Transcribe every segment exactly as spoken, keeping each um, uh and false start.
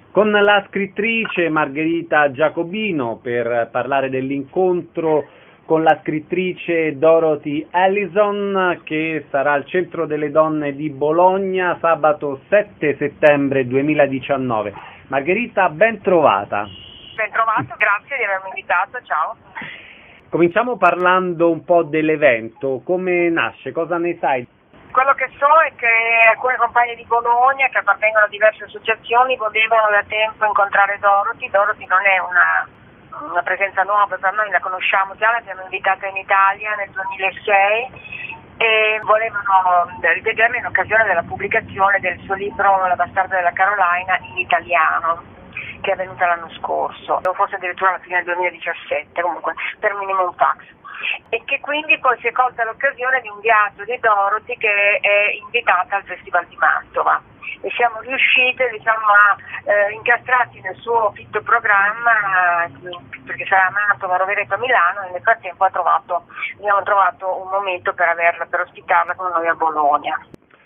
con la scrittrice Margherita Giacobino per parlare dell'incontro con la scrittrice Dorothy Allison, che sarà al Centro delle Donne di Bologna sabato sette settembre duemiladiciannove. Margherita, ben trovata. Ben trovato, grazie di avermi invitato, ciao. Cominciamo parlando un po' dell'evento. Come nasce? Cosa ne sai? Quello che so è che alcune compagne di Bologna, che appartengono a diverse associazioni, volevano da tempo incontrare Dorothy. Dorothy non è una, una presenza nuova per noi, la conosciamo già, l'abbiamo invitata in Italia nel duemilasei e volevano rivederla in occasione della pubblicazione del suo libro La bastarda della Carolina in italiano, che è avvenuta l'anno scorso, o forse addirittura alla fine del duemiladiciassette, comunque per minimum fax. E che quindi poi si è colta l'occasione di un viaggio di Dorothy che è invitata al Festival di Mantova e siamo riuscite, diciamo, a eh, incastrarci nel suo fitto programma, perché sarà a Mantova, Rovereto, a Milano, e nel frattempo ha trovato, abbiamo trovato un momento per averla, per ospitarla con noi a Bologna.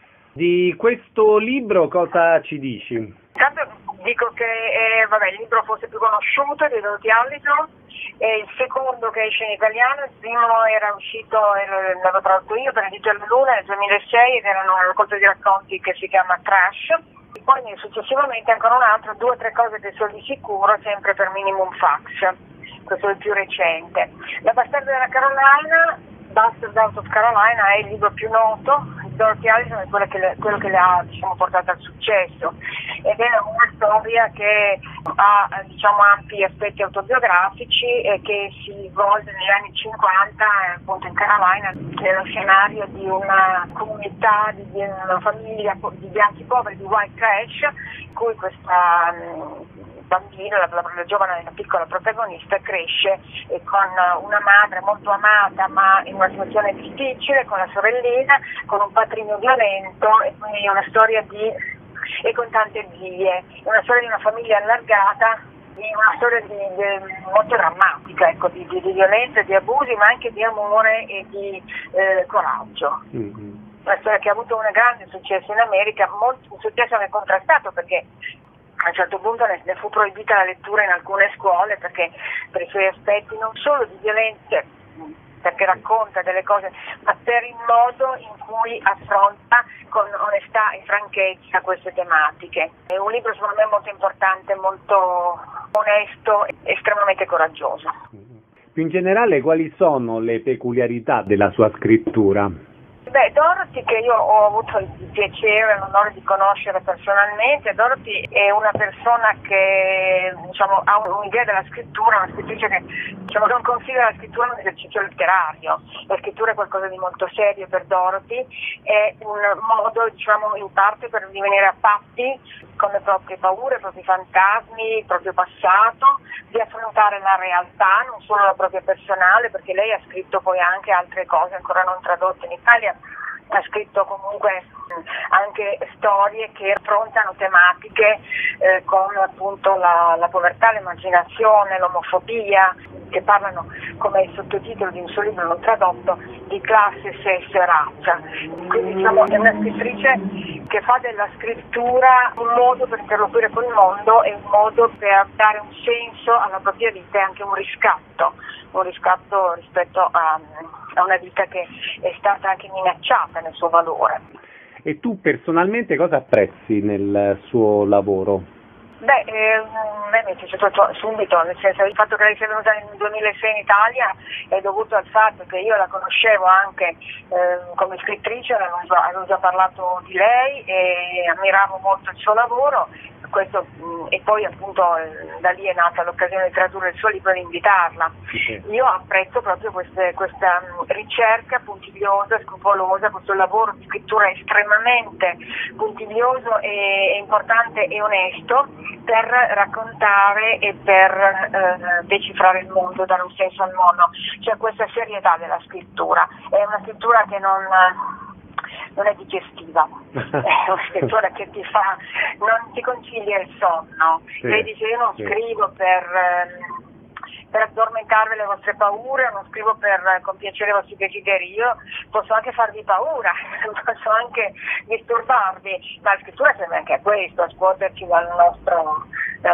Di questo libro cosa ci dici? Intanto dico che eh, vabbè, il libro forse più conosciuto di Dorothy Allison è il secondo che esce in italiano, il primo era uscito, l'avevo tradotto io per Editore Luna nel duemilasei ed era una raccolta di racconti che si chiama Trash, e poi successivamente ancora un altro, due o tre cose che so di sicuro, sempre per Minimum Fax, questo è il più recente. La bastarda della Carolina, Bastard Out of Carolina, è il libro più noto. Dorothy Allison è quello che le, quello che le ha, diciamo, portato al successo, ed è una storia che ha, diciamo, ampi aspetti autobiografici e che si svolge negli anni cinquanta, appunto in Carolina, nello scenario di una comunità, di, di una famiglia di bianchi poveri, di white trash, in cui questa bambina, la, la, la giovane, la piccola protagonista, cresce e con una madre molto amata ma in una situazione difficile, con la sorellina, con un patrigno violento, e quindi è una storia di, e con tante zie, è una storia di una famiglia allargata, di una storia di, di, molto drammatica, ecco, di, di, di violenza, di abusi, ma anche di amore e di eh, coraggio. Mm-hmm. Una storia che ha avuto un grande successo in America, molto, un successo anche contrastato, perché a un certo punto ne, ne fu proibita la lettura in alcune scuole perché per i suoi aspetti non solo di violenza, perché racconta delle cose, ma per il modo in cui affronta con onestà e franchezza queste tematiche. È un libro secondo me molto importante, molto onesto e estremamente coraggioso. Più in generale, quali sono le peculiarità della sua scrittura? Beh, Dorothy, che io ho avuto il piacere e l'onore di conoscere personalmente, Dorothy è una persona che, diciamo, ha un'idea della scrittura, una scrittrice che, diciamo, non considera la scrittura un esercizio letterario. La scrittura è qualcosa di molto serio per Dorothy, è un modo, diciamo, in parte per divenire a patti con le proprie paure, i propri fantasmi, il proprio passato, di affrontare la realtà, non solo la propria personale, perché lei ha scritto poi anche altre cose ancora non tradotte in Italia. Ha scritto comunque anche storie che affrontano tematiche eh, con appunto la, la povertà, l'emarginazione, l'omofobia, che parlano, come sottotitolo di un suo libro non tradotto, di classe, sesso e razza. Quindi, diciamo, è una scrittrice che fa della scrittura un modo per interloquire con il mondo e un modo per dare un senso alla propria vita e anche un riscatto, un riscatto rispetto a, a una vita che è stata anche minacciata nel suo valore. E tu personalmente cosa apprezzi nel suo lavoro? Beh, eh, a me mi è piaciuto subito, nel senso, il fatto che lei sia venuta nel duemilasei in Italia è dovuto al fatto che io la conoscevo anche eh, come scrittrice, avevo già, avevo già parlato di lei e ammiravo molto il suo lavoro. Questo, e poi appunto da lì è nata l'occasione di tradurre il suo libro e di invitarla. Sì. Io apprezzo proprio queste, questa ricerca puntigliosa, scrupolosa, questo lavoro di scrittura estremamente puntiglioso e, e importante e onesto per raccontare e per eh, decifrare il mondo, dare un senso al mondo. C'è questa serietà della scrittura, è una scrittura che non... non è digestiva, è una scrittura che ti fa, non ti concilia il sonno. Sì, lei dice: io non sì. scrivo per, per addormentarvi le vostre paure, non scrivo per compiacere i vostri desideri, io posso anche farvi paura, posso anche disturbarvi, ma la scrittura serve anche a questo, a scuoterci dal nostro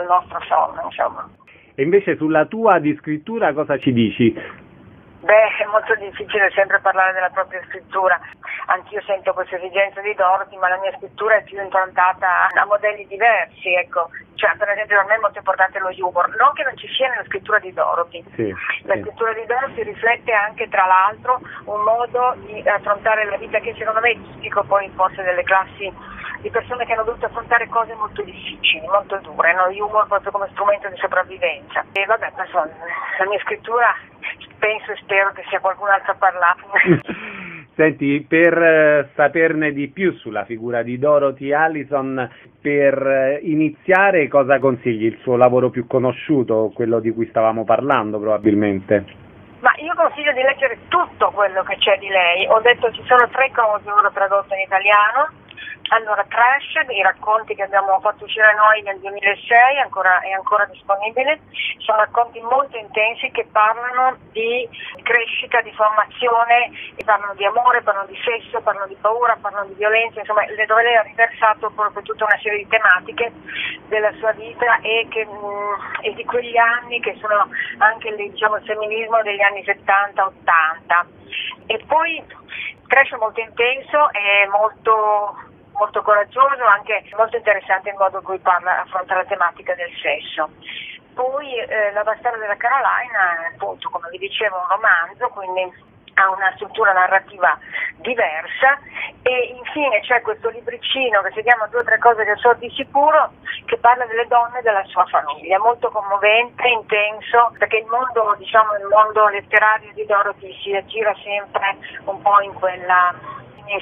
nostro sonno, insomma. E invece sulla tua di scrittura cosa ci dici? Beh, è molto difficile sempre parlare della propria scrittura, anch'io sento questa esigenza di Dorothy, ma la mia scrittura è più improntata a modelli diversi, ecco, cioè per esempio per me è molto importante lo humor, non che non ci sia nella scrittura di Dorothy, sì, la sì. scrittura di Dorothy riflette anche tra l'altro un modo di affrontare la vita che secondo me è tipico poi forse delle classi di persone che hanno dovuto affrontare cose molto difficili, molto dure, no? Humor proprio come strumento di sopravvivenza. E vabbè, insomma, la mia scrittura penso e spero che sia qualcun altro a parlarne. Senti, per eh, saperne di più sulla figura di Dorothy Allison, per eh, iniziare cosa consigli? Il suo lavoro più conosciuto, quello di cui stavamo parlando probabilmente? Ma io consiglio di leggere tutto quello che c'è di lei. Ho detto ci sono tre cose ora tradotte in italiano. Allora, Trash, i racconti che abbiamo fatto uscire noi nel duemilasei, ancora, è ancora disponibile, sono racconti molto intensi che parlano di crescita, di formazione, parlano di amore, parlano di sesso, parlano di paura, parlano di violenza, insomma, dove lei ha riversato proprio tutta una serie di tematiche della sua vita e, che, mh, e di quegli anni che sono anche il, diciamo, il femminismo degli anni settanta ottanta. E poi Trash è molto intenso e molto... molto coraggioso, anche molto interessante il modo in cui parla, affronta la tematica del sesso. Poi eh, La bastarda della Carolina, appunto, come vi dicevo, è un romanzo, quindi ha una struttura narrativa diversa, e infine c'è questo libricino che si chiama Due o tre cose che so di sicuro, che parla delle donne e della sua famiglia, molto commovente, intenso, perché il mondo, diciamo, il mondo letterario di Dorothy si aggira sempre un po' in quella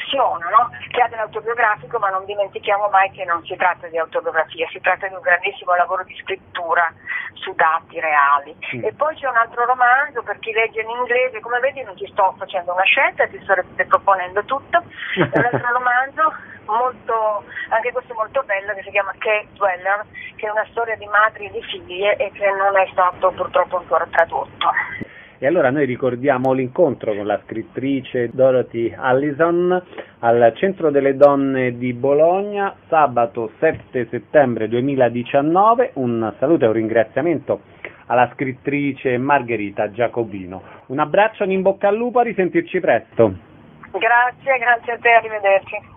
no? Che ha dell'autobiografico, ma non dimentichiamo mai che non si tratta di autobiografia, si tratta di un grandissimo lavoro di scrittura su dati reali. Mm. E poi c'è un altro romanzo per chi legge in inglese, come vedi non ti sto facendo una scelta, ti sto proponendo tutto, è un altro romanzo molto, anche questo molto bello, che si chiama Cave Dweller, che è una storia di madri e di figlie e che non è stato purtroppo ancora tradotto. E allora noi ricordiamo l'incontro con la scrittrice Dorothy Allison al Centro delle Donne di Bologna, sabato sette settembre duemiladiciannove. Un saluto e un ringraziamento alla scrittrice Margherita Giacobino. Un abbraccio, un in bocca al lupo, a risentirci presto. Grazie, grazie a te, arrivederci.